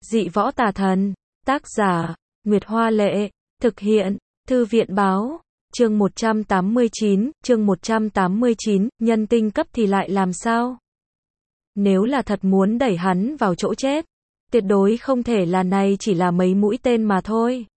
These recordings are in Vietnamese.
Dị võ tà thần. Tác giả, Nguyệt Hoa Lệ. Thực hiện, Thư viện Báo. Chương 189, nhân tinh cấp thì lại làm sao? Nếu là thật muốn đẩy hắn vào chỗ chết, tuyệt đối không thể là này chỉ là mấy mũi tên mà thôi.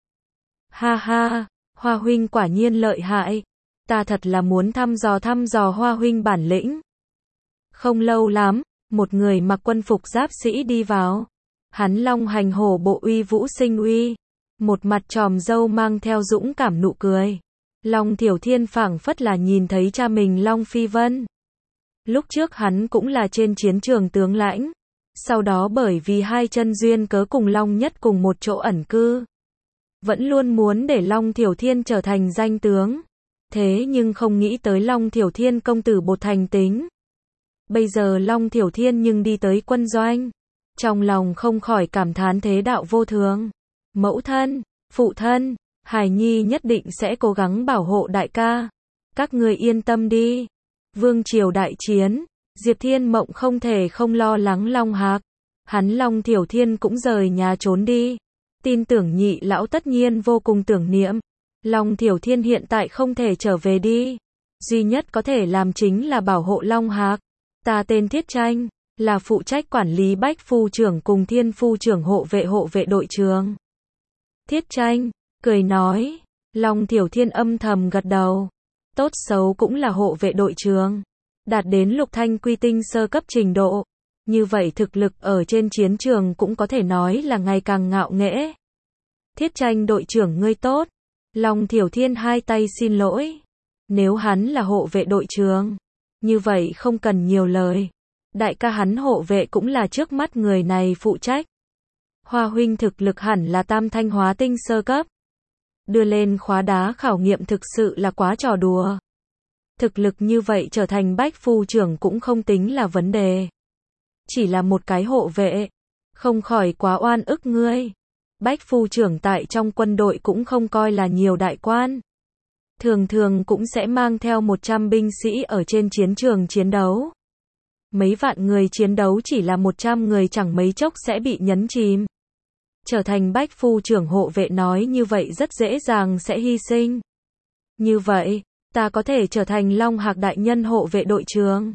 Ha ha, Hoa huynh quả nhiên lợi hại. Ta thật là muốn thăm dò Hoa huynh bản lĩnh. Không lâu lắm, một người mặc quân phục giáp sĩ đi vào. Hắn long hành hổ bộ uy vũ sinh uy, một mặt tròm râu mang theo dũng cảm nụ cười. Long Thiểu Thiên phảng phất là nhìn thấy cha mình Long Phi Vân. Lúc trước hắn cũng là trên chiến trường tướng lãnh, sau đó bởi vì hai chân duyên cớ cùng Long Nhất cùng một chỗ ẩn cư. Vẫn luôn muốn để Long Thiểu Thiên trở thành danh tướng. Thế nhưng không nghĩ tới Long Thiểu Thiên công tử bột thành tính. Bây giờ Long Thiểu Thiên nhưng đi tới quân doanh. Trong lòng không khỏi cảm thán thế đạo vô thường. Mẫu thân, phụ thân, Hải Nhi nhất định sẽ cố gắng bảo hộ đại ca. Các người yên tâm đi. Vương triều đại chiến, Diệp Thiên Mộng không thể không lo lắng Long Hạc. Hắn Long Thiểu Thiên cũng rời nhà trốn đi. Tin tưởng nhị lão tất nhiên vô cùng tưởng niệm. Long Thiểu Thiên hiện tại không thể trở về đi. Duy nhất có thể làm chính là bảo hộ Long Hạc. Ta tên Thiết Tranh, là phụ trách quản lý Bách Phu trưởng cùng Thiên Phu trưởng hộ vệ đội trường. Thiết Tranh, cười nói. Long Thiểu Thiên âm thầm gật đầu. Tốt xấu cũng là hộ vệ đội trường. Đạt đến lục thanh quy tinh sơ cấp trình độ. Như vậy thực lực ở trên chiến trường cũng có thể nói là ngày càng ngạo nghễ. Thiết Tranh đội trưởng ngươi tốt. Long Thiểu Thiên hai tay xin lỗi. Nếu hắn là hộ vệ đội trường, như vậy không cần nhiều lời. Đại ca hắn hộ vệ cũng là trước mắt người này phụ trách. Hoa huynh thực lực hẳn là tam thanh hóa tinh sơ cấp. Đưa lên khóa đá khảo nghiệm thực sự là quá trò đùa. Thực lực như vậy trở thành Bách Phu trưởng cũng không tính là vấn đề. Chỉ là một cái hộ vệ, không khỏi quá oan ức ngươi. Bách Phu trưởng tại trong quân đội cũng không coi là nhiều đại quan. Thường thường cũng sẽ mang theo 100 binh sĩ ở trên chiến trường chiến đấu. Mấy vạn người chiến đấu chỉ là 100 người chẳng mấy chốc sẽ bị nhấn chìm. Trở thành Bách Phu trưởng hộ vệ nói như vậy rất dễ dàng sẽ hy sinh. Như vậy, ta có thể trở thành Long Hạc đại nhân hộ vệ đội trường.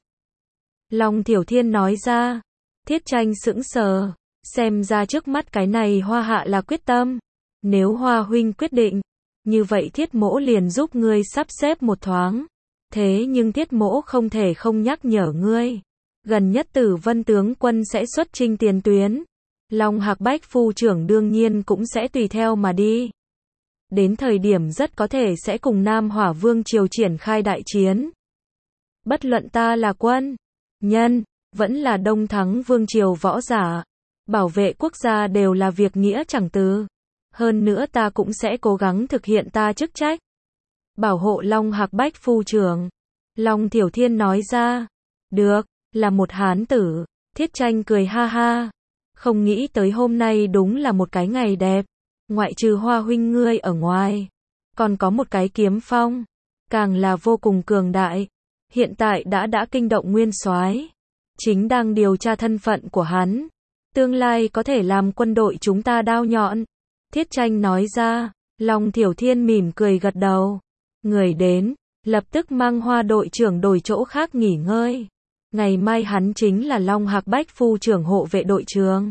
Long Thiểu Thiên nói ra. Thiết Tranh sững sờ. Xem ra trước mắt cái này Hoa hạ là quyết tâm. Nếu Hoa huynh quyết định, như vậy Thiết mỗ liền giúp ngươi sắp xếp một thoáng. Thế nhưng Thiết mỗ không thể không nhắc nhở ngươi. Gần nhất Tử Vân tướng quân sẽ xuất chinh tiền tuyến. Long Hạc Bách Phu trưởng đương nhiên cũng sẽ tùy theo mà đi. Đến thời điểm rất có thể sẽ cùng Nam Hỏa Vương triều triển khai đại chiến. Bất luận ta là quân, nhân, vẫn là Đông Thắng Vương triều võ giả, bảo vệ quốc gia đều là việc nghĩa chẳng từ. Hơn nữa ta cũng sẽ cố gắng thực hiện ta chức trách. Bảo hộ Long Hạc Bách Phu trưởng. Long Thiểu Thiên nói ra. Được, là một hán tử. Thiết Tranh cười ha ha. Không nghĩ tới hôm nay đúng là một cái ngày đẹp. Ngoại trừ Hoa huynh ngươi ở ngoài, còn có một cái Kiếm Phong, càng là vô cùng cường đại. Hiện tại đã kinh động nguyên soái, chính đang điều tra thân phận của hắn. Tương lai có thể làm quân đội chúng ta đao nhọn. Thiết Tranh nói ra. Long Thiểu Thiên mỉm cười gật đầu. Người đến, lập tức mang Hoa đội trưởng đổi chỗ khác nghỉ ngơi. Ngày mai hắn chính là Long Hạc Bách Phu trưởng hộ vệ đội trường.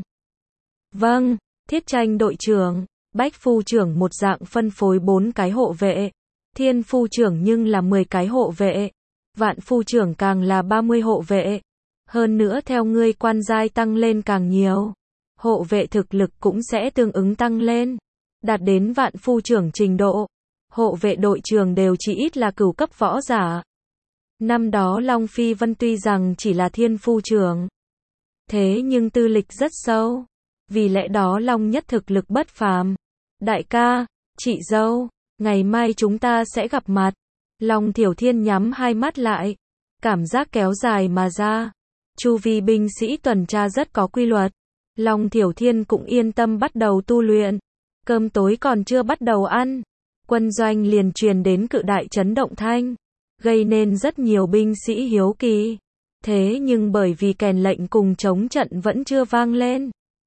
Vâng, Thiết Tranh đội trưởng. Bách Phu trưởng một dạng phân phối 4 cái hộ vệ. Thiên Phu trưởng nhưng là 10 cái hộ vệ. Vạn Phu trưởng càng là 30 hộ vệ. Hơn nữa theo ngươi quan giai tăng lên càng nhiều, hộ vệ thực lực cũng sẽ tương ứng tăng lên. Đạt đến Vạn Phu trưởng trình độ, hộ vệ đội trường đều chỉ ít là cửu cấp võ giả. Năm đó Long Phi Vân tuy rằng chỉ là Thiên Phu trưởng, thế nhưng tư lịch rất sâu. Vì lẽ đó Long Nhất thực lực bất phàm. Đại ca, chị dâu, ngày mai chúng ta sẽ gặp mặt. Long Thiểu Thiên nhắm hai mắt lại. Cảm giác kéo dài mà ra. Chu vi binh sĩ tuần tra rất có quy luật. Long Thiểu Thiên cũng yên tâm bắt đầu tu luyện. Cơm tối còn chưa bắt đầu ăn, quân doanh liền truyền đến cự đại chấn động thanh, gây nên rất nhiều binh sĩ hiếu kỳ. Thế nhưng bởi vì kèn lệnh cùng chống trận vẫn chưa vang lên,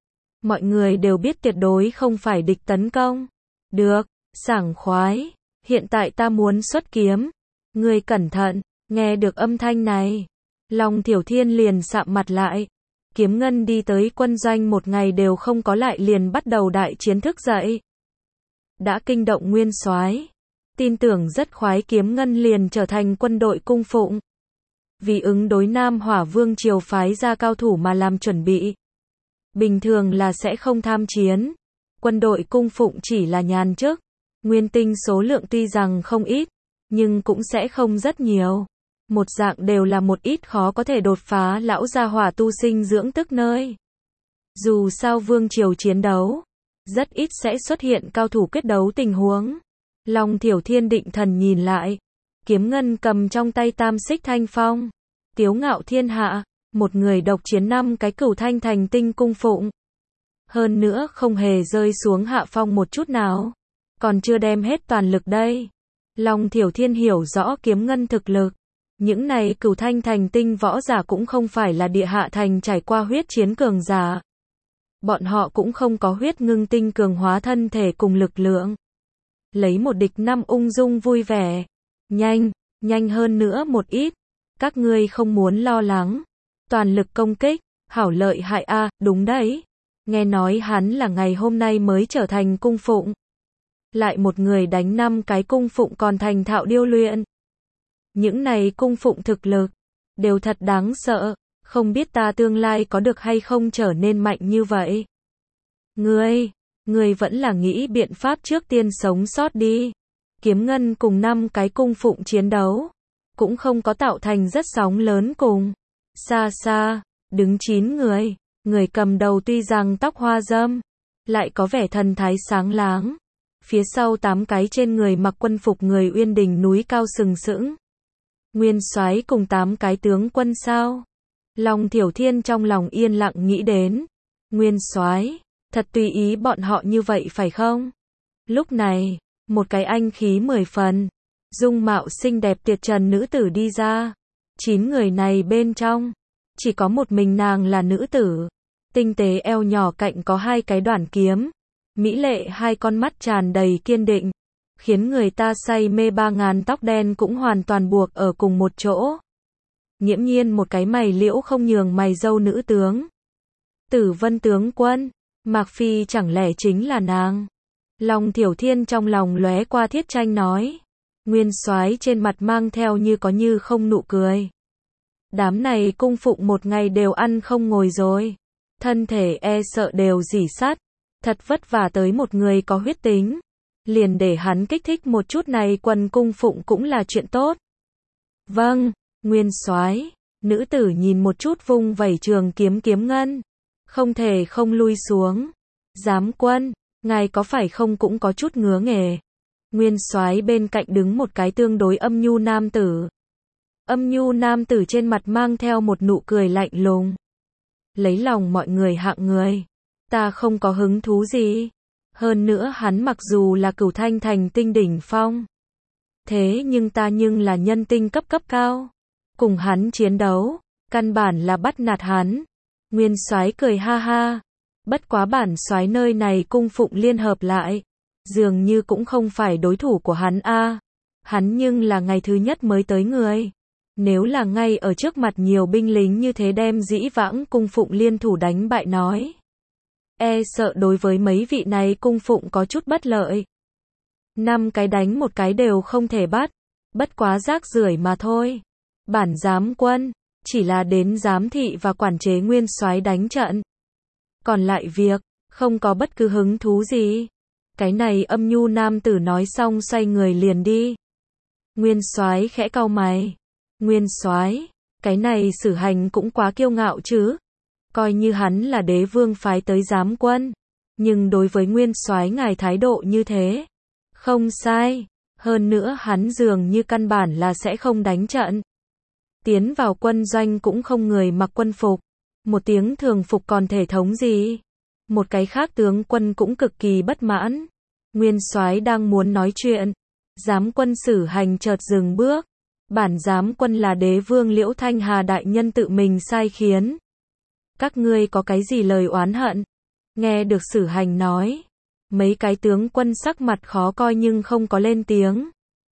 Mọi người đều biết tuyệt đối không phải địch tấn công. Được, sảng khoái. Hiện tại ta muốn xuất kiếm. Ngươi cẩn thận, nghe được âm thanh này. Long Thiểu Thiên liền sạm mặt lại. Kiếm Ngân đi tới quân doanh một ngày đều không có lại liền bắt đầu đại chiến thức dậy. Đã kinh động Nguyên Soái, tin tưởng rất khoái Kiếm Ngân liền trở thành quân đội cung phụng. Vì ứng đối Nam Hỏa Vương triều phái ra cao thủ mà làm chuẩn bị. Bình thường là sẽ không tham chiến. Quân đội cung phụng chỉ là nhàn chức. Nguyên tinh số lượng tuy rằng không ít, nhưng cũng sẽ không rất nhiều. Một dạng đều là một ít khó có thể đột phá lão gia hỏa tu sinh dưỡng tức nơi. Dù sao vương triều chiến đấu, rất ít sẽ xuất hiện cao thủ quyết đấu tình huống. Long Thiểu Thiên định thần nhìn lại. Kiếm Ngân cầm trong tay tam xích thanh phong. Tiếu ngạo thiên hạ, một người độc chiến 5 cái cửu thanh thành tinh cung phụng. Hơn nữa không hề rơi xuống hạ phong một chút nào. Còn chưa đem hết toàn lực đây. Long Thiểu Thiên hiểu rõ Kiếm Ngân thực lực. Những này cửu thanh thành tinh võ giả cũng không phải là địa hạ thành trải qua huyết chiến cường giả. Bọn họ cũng không có huyết ngưng tinh cường hóa thân thể cùng lực lượng. Lấy một địch 5 ung dung vui vẻ. Nhanh hơn nữa một ít. Các ngươi không muốn lo lắng. Toàn lực công kích, hảo lợi hại a, đúng đấy. Nghe nói hắn là ngày hôm nay mới trở thành cung phụng. Lại một người đánh 5 cái cung phụng còn thành thạo điêu luyện. Những này cung phụng thực lực, đều thật đáng sợ, không biết ta tương lai có được hay không trở nên mạnh như vậy. Ngươi vẫn là nghĩ biện pháp trước tiên sống sót đi. Kiếm Ngân cùng 5 cái cung phụng chiến đấu, cũng không có tạo thành rất sóng lớn cùng. Xa xa, đứng 9 người, người cầm đầu tuy rằng tóc hoa râm, lại có vẻ thần thái sáng láng. Phía sau 8 cái trên người mặc quân phục người Uyên Đình núi cao sừng sững. Nguyên Soái cùng 8 cái tướng quân sao? Long Thiểu Thiên trong lòng yên lặng nghĩ đến. Nguyên Soái, thật tùy ý bọn họ như vậy phải không? Lúc này, một cái anh khí 10 phần, dung mạo xinh đẹp tuyệt trần nữ tử đi ra. 9 người này bên trong, chỉ có một mình nàng là nữ tử. Tinh tế eo nhỏ cạnh có 2 cái đoản kiếm. Mỹ lệ 2 con mắt tràn đầy kiên định, khiến người ta say mê. 3000 tóc đen cũng hoàn toàn buộc ở cùng một chỗ. Nghiễm nhiên một cái mày liễu không nhường mày râu nữ tướng. Tử Vân tướng quân, Mạc Phi chẳng lẽ chính là nàng? Long Thiểu Thiên trong lòng lóe qua thiết tranh nói. Nguyên Soái trên mặt mang theo như có như không nụ cười. Đám này cung phụng một ngày đều ăn không ngồi rồi. Thân thể e sợ đều rỉ sắt. Thật vất vả tới một người có huyết tính. Liền để hắn kích thích một chút này quần cung phụng cũng là chuyện tốt. Vâng, Nguyên Soái. Nữ tử nhìn một chút vung vẩy trường kiếm Kiếm Ngân. Không thể không lui xuống. Giám quân, ngài có phải không cũng có chút ngứa nghề. Nguyên Soái bên cạnh đứng một cái tương đối âm nhu nam tử. Âm nhu nam tử trên mặt mang theo một nụ cười lạnh lùng. Lấy lòng mọi người hạng người. Ta không có hứng thú gì. Hơn nữa hắn mặc dù là cửu thanh thành tinh đỉnh phong. Thế nhưng ta nhưng là nhân tinh cấp cao. Cùng hắn chiến đấu, căn bản là bắt nạt hắn. Nguyên Soái cười ha ha. Bất quá bản soái nơi này cung phụng liên hợp lại. Dường như cũng không phải đối thủ của hắn a. Hắn nhưng là ngày thứ nhất mới tới người. Nếu là ngay ở trước mặt nhiều binh lính như thế đem dĩ vãng cung phụng liên thủ đánh bại nói. E sợ đối với mấy vị này cung phụng có chút bất lợi. 5 cái đánh một cái đều không thể bắt. Bất quá rác rưởi mà thôi. Bản giám quân, chỉ là đến giám thị và quản chế Nguyên Soái đánh trận. Còn lại việc, không có bất cứ hứng thú gì. Cái này âm nhu nam tử nói xong xoay người liền đi. Nguyên Soái khẽ cau mày. Nguyên Soái, cái này xử hành cũng quá kiêu ngạo chứ. Coi như hắn là đế vương phái tới giám quân, nhưng đối với Nguyên Soái ngài thái độ như thế, không sai. Hơn nữa hắn dường như căn bản là sẽ không đánh trận. Tiến vào quân doanh cũng không người mặc quân phục, một tiếng thường phục còn thể thống gì. Một cái khác tướng quân cũng cực kỳ bất mãn. Nguyên Soái đang muốn nói chuyện, giám quân Sử Hành chợt dừng bước. Bản giám quân là đế vương Liễu Thanh Hà đại nhân tự mình sai khiến. Các ngươi có cái gì lời oán hận? Nghe được Sử Hành nói, mấy cái tướng quân sắc mặt khó coi nhưng không có lên tiếng.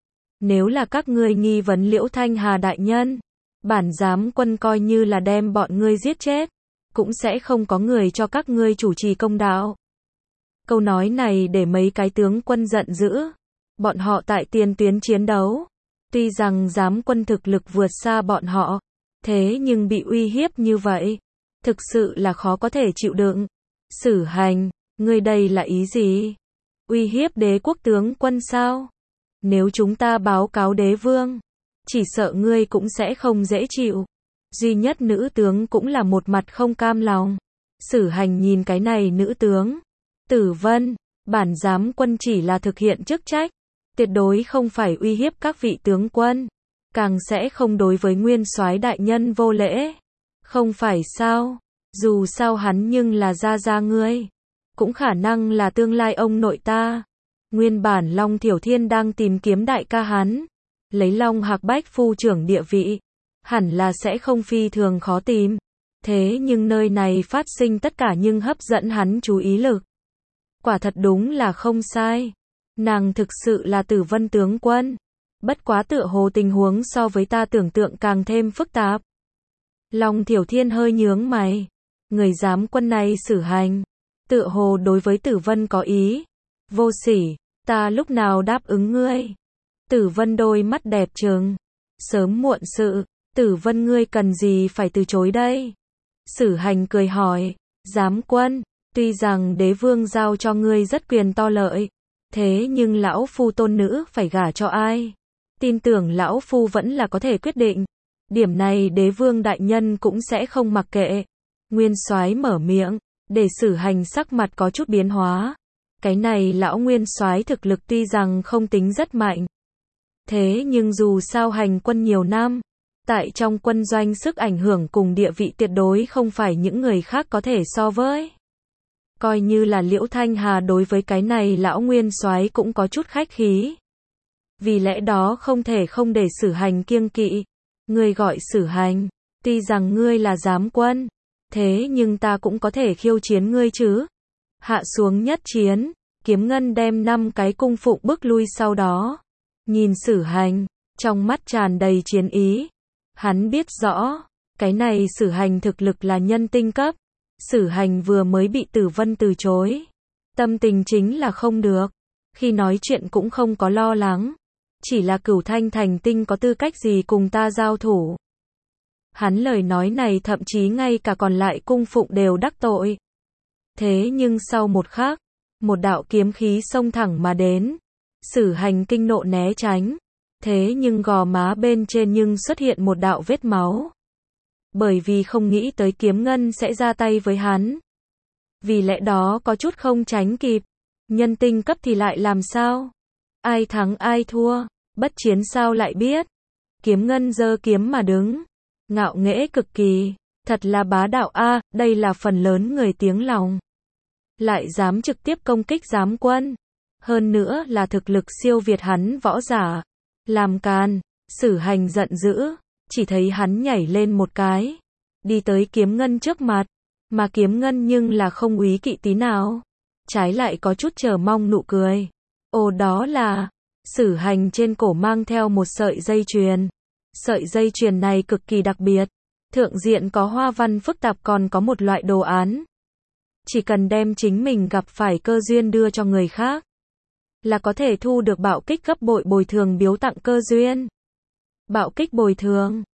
Nếu là các ngươi nghi vấn Liễu Thanh Hà đại nhân, bản giám quân coi như là đem bọn ngươi giết chết, cũng sẽ không có người cho các ngươi chủ trì công đạo. Câu nói này để mấy cái tướng quân giận dữ. Bọn họ tại tiền tuyến chiến đấu, tuy rằng giám quân thực lực vượt xa bọn họ, thế nhưng bị uy hiếp như vậy, thực sự là khó có thể chịu đựng. Sử Hành, ngươi đây là ý gì? Uy hiếp đế quốc tướng quân sao? Nếu chúng ta báo cáo đế vương, chỉ sợ ngươi cũng sẽ không dễ chịu. Duy nhất nữ tướng cũng là một mặt không cam lòng. Sử Hành nhìn cái này nữ tướng. Tử Vân, bản giám quân chỉ là thực hiện chức trách, tuyệt đối không phải uy hiếp các vị tướng quân, càng sẽ không đối với nguyên soái đại nhân vô lễ. Không phải sao? Dù sao hắn nhưng là gia gia ngươi, cũng khả năng là tương lai ông nội ta. Nguyên bản Long Thiểu Thiên đang tìm kiếm đại ca hắn, lấy Long Hạc Bách phu trưởng địa vị, hẳn là sẽ không phi thường khó tìm. Thế nhưng nơi này phát sinh tất cả nhưng hấp dẫn hắn chú ý lực. Quả thật đúng là không sai. Nàng thực sự là Tử Vân tướng quân. Bất quá tựa hồ tình huống so với ta tưởng tượng càng thêm phức tạp. Long Thiểu Thiên hơi nhướng mày. Người giám quân này Sử Hành, tựa hồ đối với Tử Vân có ý. Vô sỉ, ta lúc nào đáp ứng ngươi? Tử Vân đôi mắt đẹp trừng. Sớm muộn sự, Tử Vân ngươi cần gì phải từ chối đây? Sử Hành cười hỏi, giám quân, tuy rằng đế vương giao cho ngươi rất quyền to lợi, thế nhưng lão phu tôn nữ phải gả cho ai? Tin tưởng lão phu vẫn là có thể quyết định. Điểm này đế vương đại nhân cũng sẽ không mặc kệ. Nguyên soái mở miệng, để Sử Hành sắc mặt có chút biến hóa. Cái này lão nguyên soái thực lực tuy rằng không tính rất mạnh, thế nhưng dù sao hành quân nhiều năm, tại trong quân doanh sức ảnh hưởng cùng địa vị tuyệt đối không phải những người khác có thể so với. Coi như là Liễu Thanh Hà đối với cái này lão nguyên soái cũng có chút khách khí. Vì lẽ đó không thể không để Sử Hành kiêng kỵ. Ngươi gọi Sử Hành, tuy rằng ngươi là giám quân, thế nhưng ta cũng có thể khiêu chiến ngươi chứ. Hạ xuống nhất chiến, Kiếm Ngân đem 5 cái cung phụng bước lui sau đó. Nhìn Sử Hành, trong mắt tràn đầy chiến ý. Hắn biết rõ, cái này Sử Hành thực lực là nhân tinh cấp. Sử Hành vừa mới bị Tử Vân từ chối. Tâm tình chính là không được. Khi nói chuyện cũng không có lo lắng. Chỉ là Cửu Thanh thành tinh có tư cách gì cùng ta giao thủ. Hắn lời nói này thậm chí ngay cả còn lại cung phụng đều đắc tội. Thế nhưng sau một khắc, một đạo kiếm khí xông thẳng mà đến. Sử Hành kinh nộ né tránh. Thế nhưng gò má bên trên nhưng xuất hiện một đạo vết máu. Bởi vì không nghĩ tới Kiếm Ngân sẽ ra tay với hắn. Vì lẽ đó có chút không tránh kịp. Nhân tinh cấp thì lại làm sao? Ai thắng ai thua? Bất chiến sao lại biết? Kiếm Ngân giơ kiếm mà đứng. Ngạo nghễ cực kỳ. Thật là bá đạo a, đây là phần lớn người tiếng lòng. Lại dám trực tiếp công kích giám quân. Hơn nữa là thực lực siêu việt hắn võ giả. Làm càn. Sử Hành giận dữ. Chỉ thấy hắn nhảy lên một cái. Đi tới Kiếm Ngân trước mặt. Mà Kiếm Ngân nhưng là không úy kỵ tí nào. Trái lại có chút chờ mong nụ cười. Ồ đó là. Sử Hành trên cổ mang theo một sợi dây chuyền. Sợi dây chuyền này cực kỳ đặc biệt. Thượng diện có hoa văn phức tạp còn có một loại đồ án. Chỉ cần đem chính mình gặp phải cơ duyên đưa cho người khác, là có thể thu được bạo kích gấp bội bồi thường biếu tặng cơ duyên. Bạo kích bồi thường.